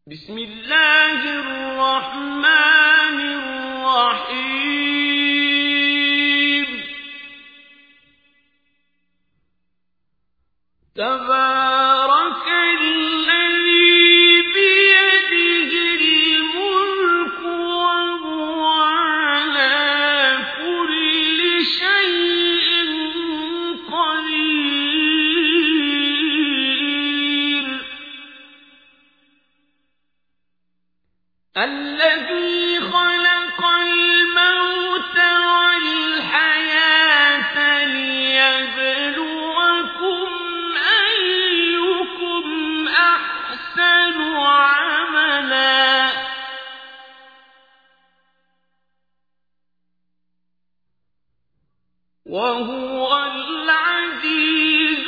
بسم الله الرحمن الرحيم تبارك الذي بيده الملك وهو على كل شيء قدير الذي خلق الموت والحياة ليبلوكم أيكم أحسن عملا وهو العزيز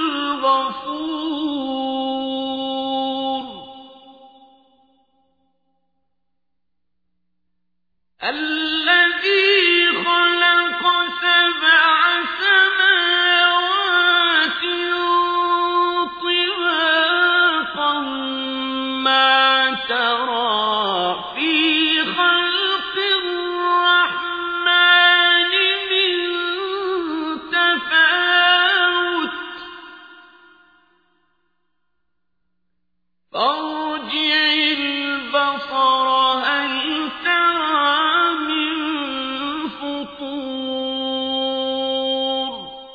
الغفور الذي خلق سبع سماوات طباقا ما ترى في خلق الرحمن من تفاوت فارجع البصر هل ترى من فطور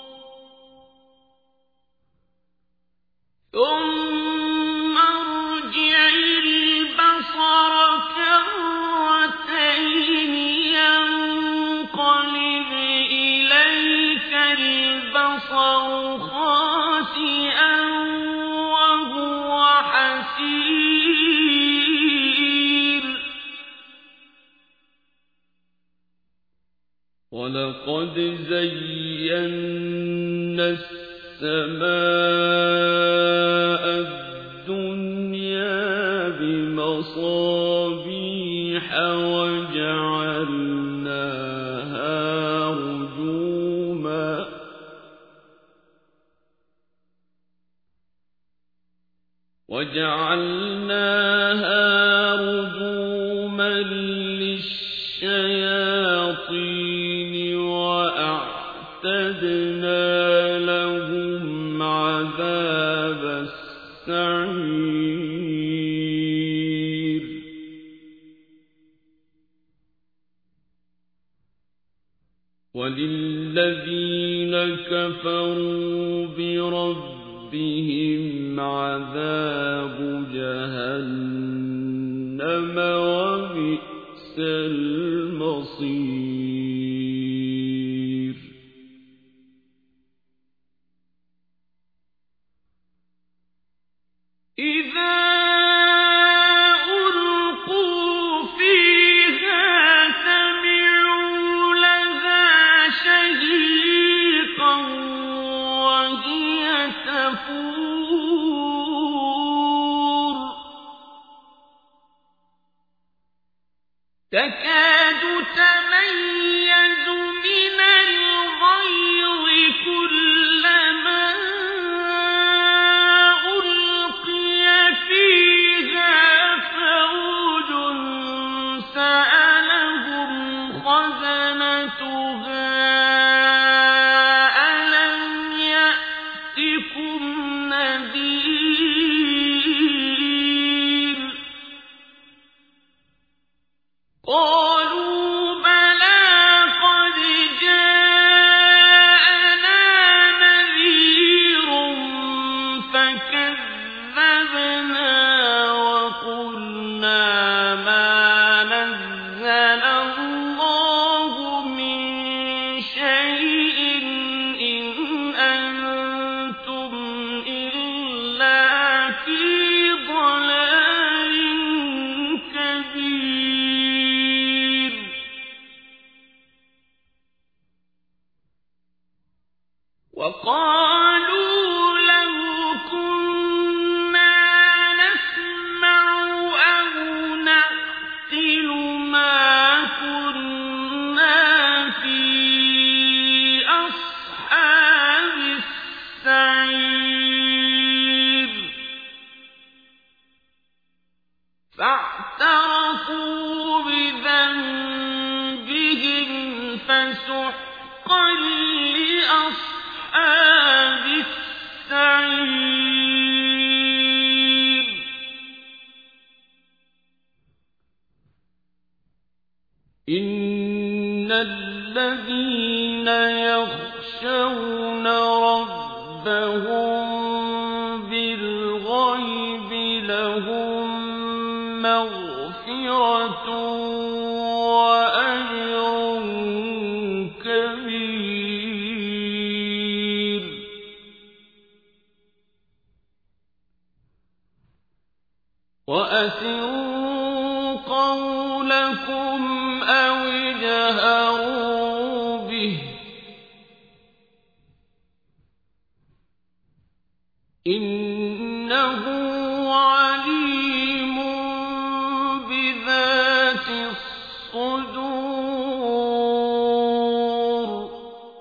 ثم ارجع البصر كرتين ينقلب إليك البصر خاسئا وهو حسير ولقد زينا السماء الدنيا بمصابيح وجعلناها رجوما للشياطين وأعتدنا لهم عذاب السعير وللذين كفروا بربهم عذاب جهنم وبئس المصير إذا ألقوا فيها سمعوا لها شهيقا وهي تفور تكاد تميز من الغيظ كلما ألقي فيها فوج سألهم خزنتها ألم يأتكم نذير قال فاعترفوا بذنبهم فسحقا لأصحاب السعير إن الذين يخشون ربهم بالغيب لهم مغفرة وأجر كبير وأسروا قولكم أو اجهروا به إنه عليم بذات الصدور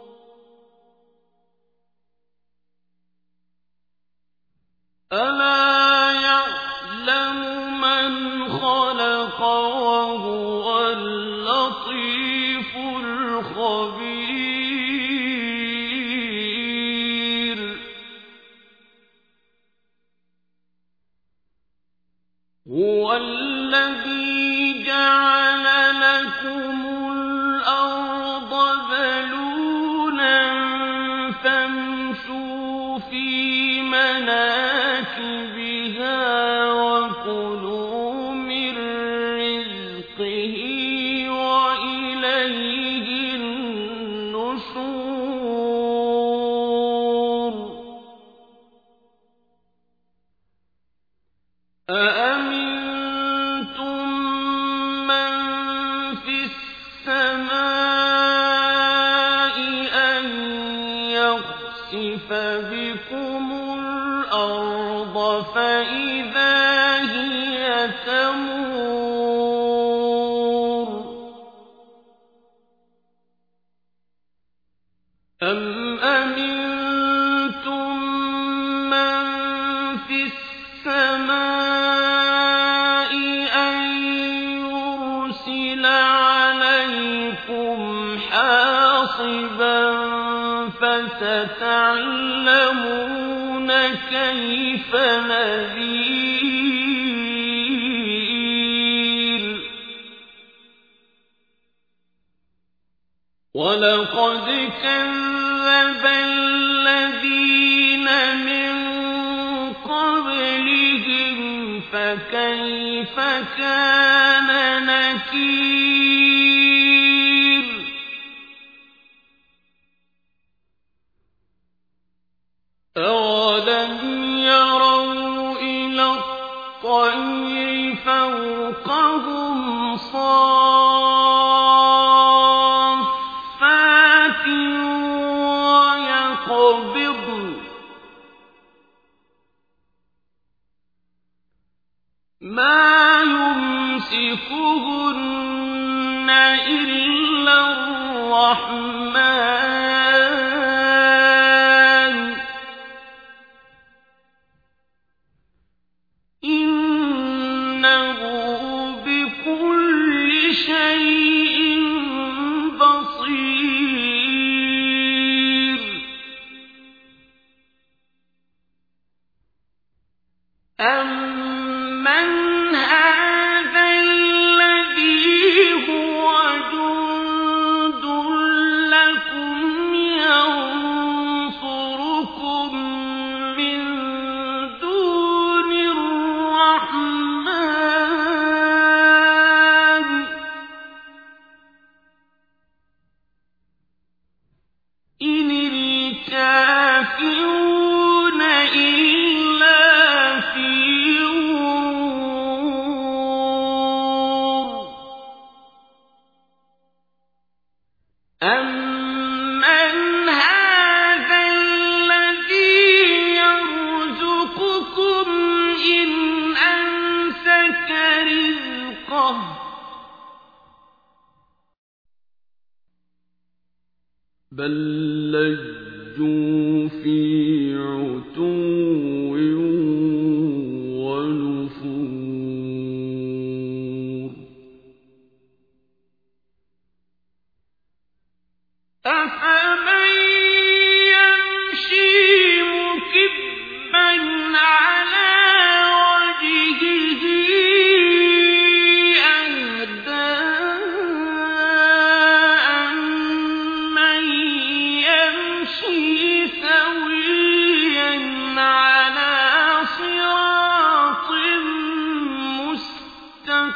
ألا يعلم من خلق وهو اللطيف الخبير هو الذي جعل لكم الأرض ذلولا فامشوا في مناكبها وكلوا من رزقه وإليه النشور أأمنتم من في السماء أن يخسف بكم الأرض فإذا هي تمور أم أمنتم من في السماء أن يرسل عليكم حاصبا فستعلمون كيف نذير ولقد كذب الذين من قبلهم فكيف كان نكير أولم يروا إلى الطير فوقهم صافات ويقبضن ما يمسكهن إلا الرحمن إنه بكل شيء بصير أمن هذا الذي هو جند لكم ينصركم من دون الرحمن إن الكافرون إلا في غرور أمن هذا الذي يرزقكم إن أمسك رزقه بل لجوا في عتو ونفور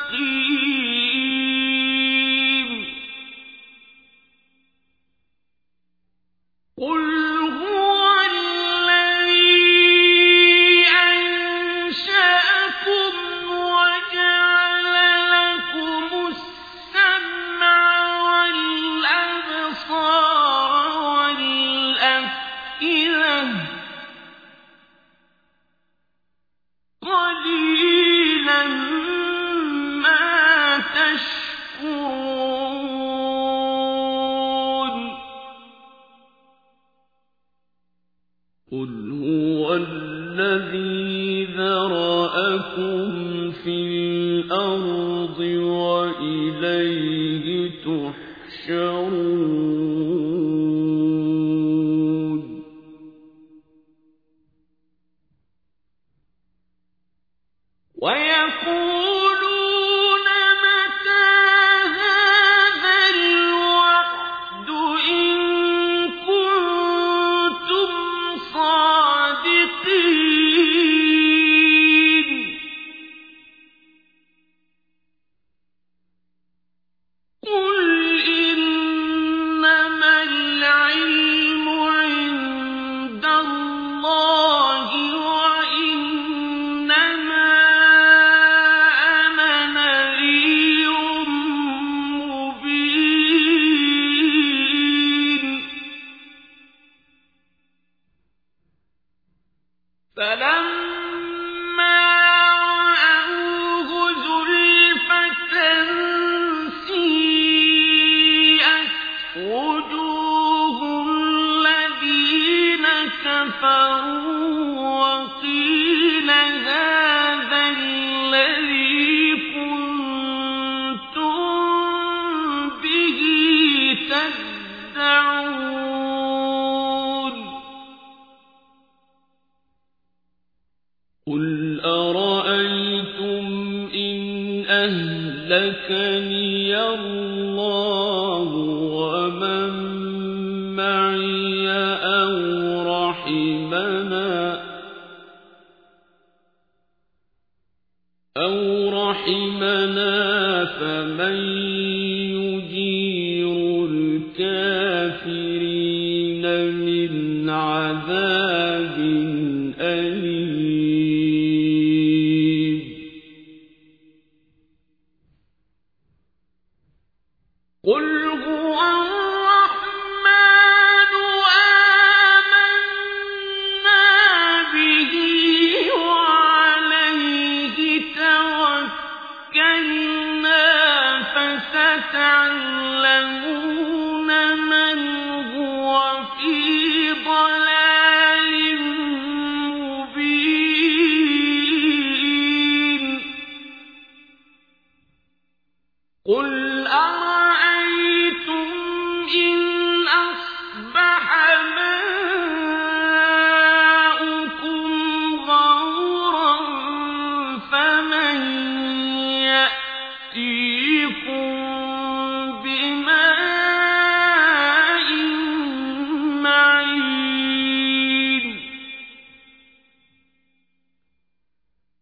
مستقيم قل هو الذي أنشأكم وجعل لكم السمع والأبصار والأفئدة قليلا ما تشكرون قل هو الذي ذرأكم في الأرض وإليه تحشرون ويقولون متى هذا الوعد إن كنتم صادقين قل إنما العلم عند الله وإنما أنا نذير مبين فلما رأوه زلفة سيئت وجوه الذين كفروا وقيل هذا الذي كنتم به تدعون قل أرأيتم إن أهلكني الله ومن معي أو رحمنا فمن يجير الكافرين من عذاب أليم قل هو الرحمن آمنا به وعليه توكلنا فستعلمون